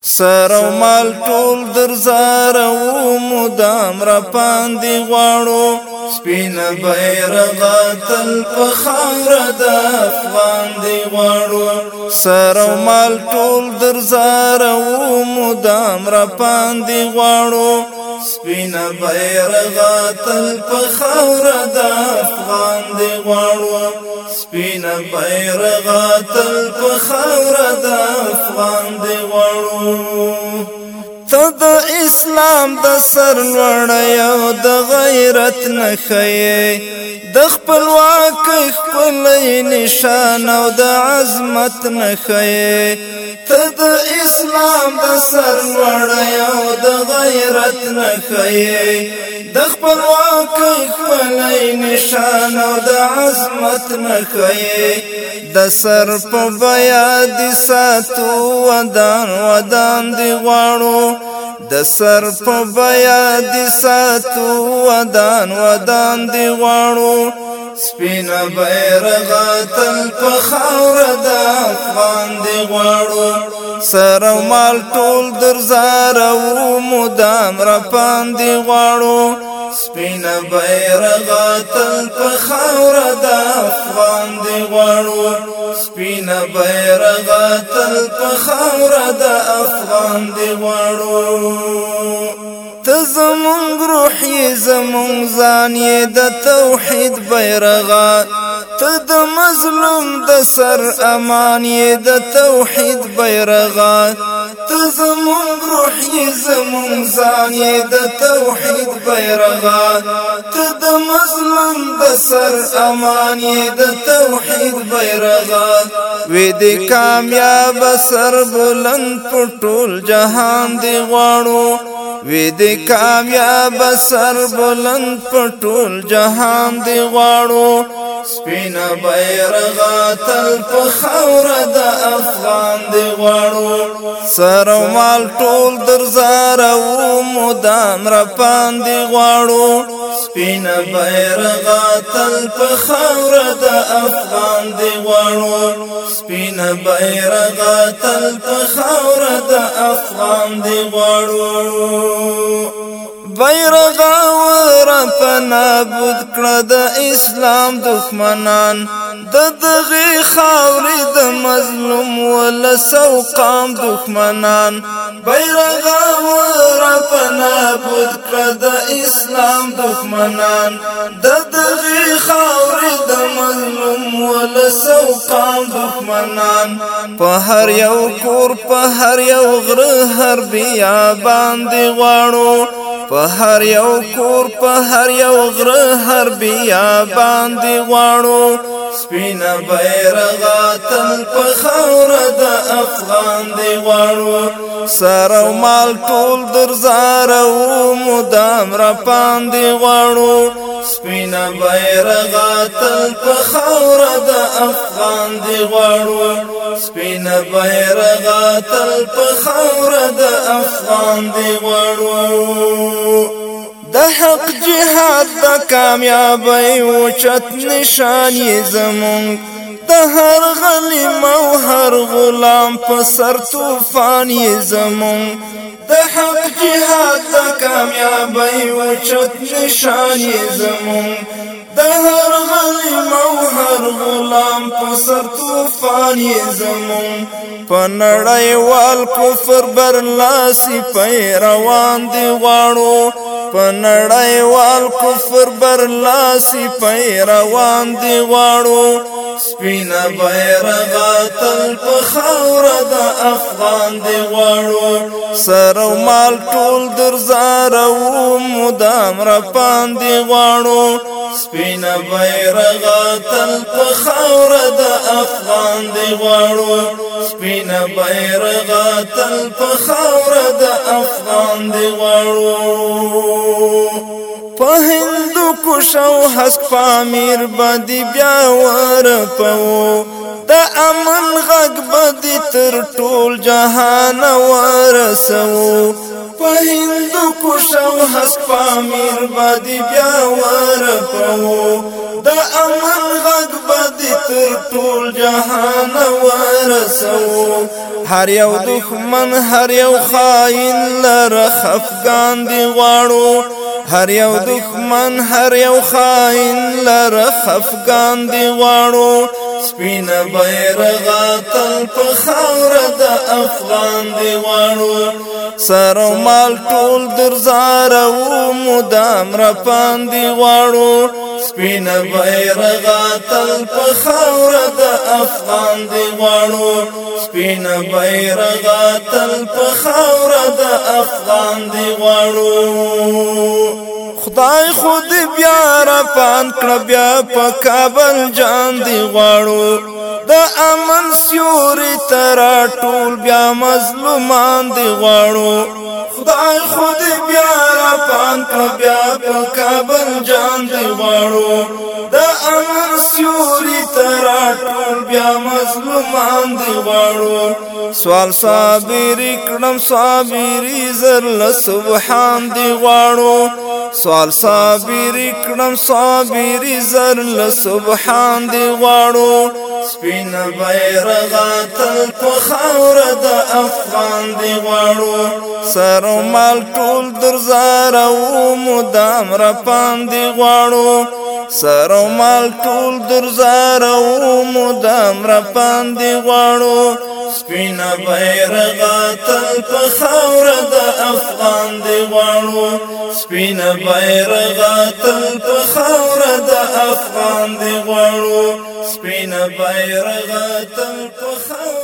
سر او مال ټول درزارو مدام را پاندې غواړو سپین بیرغ تل په خاوره د افغان دی غواړو سر او مال ټول درزارو مدام را پاندې غواړو سپین بیرغ تل په خاوره د افغان دی غواړو سپین بیرغ تل په خاوره د افغان دی غواړو ته د اسلام د سر لوړی او د غیرت نښې د خپلواکۍ ښکلی نشان او د عظمت نښې ته د اسلام د سر لوړی او د غیرت نښې د خپلواکۍ ښکلی نشان او د عظمت نښې د سر په بیا دې ساتو ودان ودان دې غواړو د سر په بیا دې ساتو ودان ودان دې غواړو سپین بیرغ تل په خاوره د افغان دې غواړو سر او مال ټول درزارو مدام را پاندې غواړو سپین بیرغ تل په خاوره د افغان دی غواړو سپین بیرغ تل په خاوره د افغان دی غواړو ته زمونږ روح یې زمونږ ځان یې د توحید بیرغ ته د مظلوم د سر امان یې د توحید بیرغ ته زمونږ روح یې زمونږ ځان یې د توحید بیرغ ته د مظلوم د سر امان یې د توحید بیرغ وې دې کامیاب سر بلند په ټول جهان دی غواړو وې دې کامیاب سر بلند په ټول جهان دی غواړو سپین بیرغ تل په خاوره د افغان دی غواړو سر او مال ټول درزارو مدام را پاندې غواړو سپین بیرغ تل په خاوره د افغان دی غواړو سپین بیرغ تل په خاوره د افغان دی غواړو بیرغ ور په نابود کړه د اسلام دښمنان د دغه خاورې د مظلوم ولس او قام دښمنان بیرغ ور په نابود کړه د اسلام دښمنان د دغه خاورې د مظلوم ولس او قام دښمنان په هر یو کور په هر یو غره هر بیابان دی غواړو په هر یو کور په هر یو غره هر بیابان دی غواړو سپین بیرغ تل په خاوره د افغان دی غواړو سر او مال ټول درزارو مدام را پاندې غواړو سپین بیرغ تل په خاوره د افغان دی غواړو سپین بیرغ تل په خاوره د افغان دی غواړو د حق جهاد د کامیابی اوچت نشان یې زمونږ د هر غلیم او هر غلام په سر طوفان یې زمونږ د حق جهاد د کامیابی اوچت نشان یې زمونږ د هر غلیم او هر غلام په سر طوفان یې زمونږ په نړیوال کفر برلاسي پیروان دی غواړو په نړیوال کفر برلاسي پیروان دی غواړو سپین بیرغ تل په خاوره د افغان دی غواړو سر او مال ټول درزارو مدام را پاندې غواړو سپین بیرغ تل په خاوره د افغان دی غواړو سپین بیرغ تل په خاوره د افغان دی غواړو په هندو کوشو حسک پامیر بدی بیا ورپو د امن غږ بدی تر ټول جهان ورسو په هندو کوشو حسک پامیر بدی بیا ورپو د امن غږ بدی دې تر ټول جهان ورسو هر یو دښمن هر یو خاین لره خفګان دې غواړو هر یو دښمن هر یو خاین لره خفګان دې غواړو سپین بیرغه تل په خاوره د افغان دې غواړو سر او مال ټول درزارو مدام را پاندې غواړو سپین بیرغه تل په خاوره د افغان دې غواړو سپین بیرغه تل په خاوره د افغان دې غواړو خدای خود بیا را پان کړ بیا په کابل جان دی غواړو د امن سیوري تر ټول بیا مظلومان دی غواړو خدای خود بیا را پان کړ بیا په کابل جان دی غواړو د امن سیوري تر ټول بیا مظلومان دی غواړو سوال صابر کړم صابري زر له سبحان دی غواړو سوال صابر کړم صابري زر له سبحان دی غواړو سپین بیرغه تل په خاوره د افغان دی غواړو سر او مال ټول درزارو مدام را پاندې غواړو سر او مال ټول درزارو مدام را پاندې غواړو سپین بیرغه تل په خاوره د افغان دی غواړو سپین بیرغه تل په خاوره د افغان دی غواړو سپین بیرغه تل په خاوره